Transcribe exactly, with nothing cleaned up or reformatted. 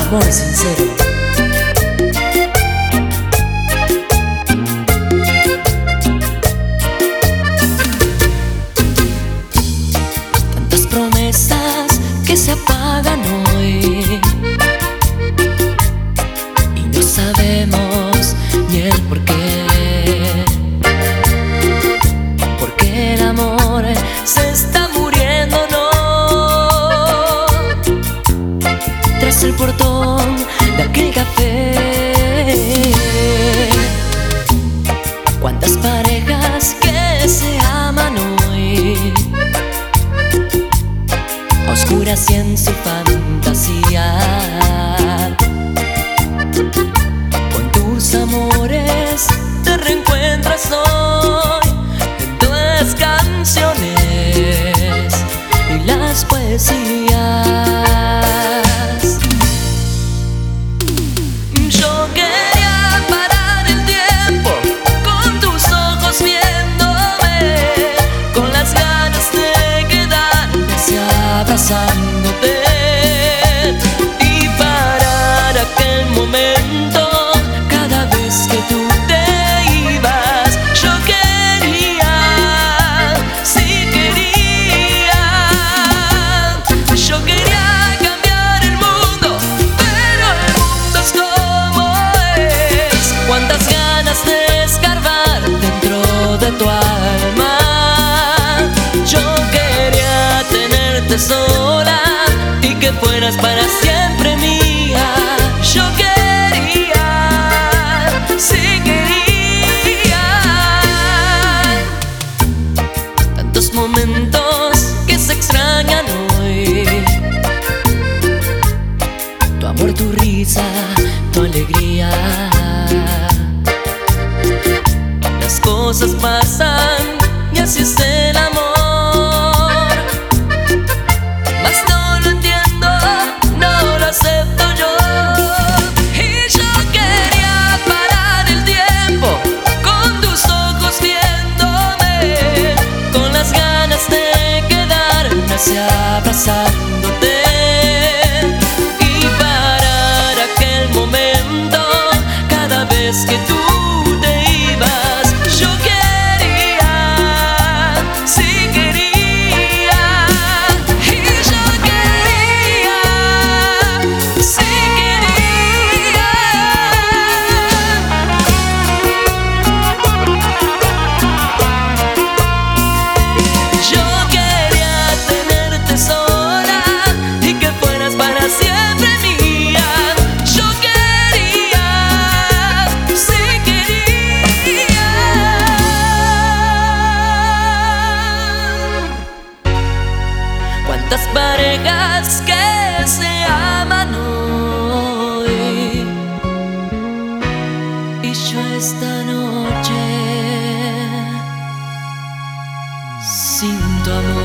amor sincero. Tantas promesas que se apagan hoy y no sabemos ni el por qué. Porque el amor se está muriendo, no. Tras el portón de aquel café, cuántas parejas que se aman hoy, a oscuras y en su fantasía. Con tus amores te reencuentras hoy en tus canciones y las poesías. Yo quería parar el tiempo con tus ojos viéndome, con las ganas de quedarme así abrazándote y parar aquel momento cada vez que tú te ibas. Yo quería, sí quería, yo quería cambiar el mundo, pero el mundo es como es. Cuántas ganas de escarbar dentro de tu alma. Yo quería tenerte sola y que fueras para siempre mía. Yo quería, sí quería. Tantos momentos que se extrañan hoy, tu amor, tu risa, tu alegría. Las cosas pasan y así es el amor. Mas no lo entiendo, no lo acepto yo. Y yo quería parar el tiempo con tus ojos viéndome, con las ganas de quedarme así abrazándote y parar aquel momento cada vez que tú te ibas. Yo quería, sí quería, y yo quería, sí quería. Yo quería tenerte sola y que fueras para siempre mía. Yo quería, sí quería. Cuántas parejas que se aman hoy y yo esta noche sin tu amor.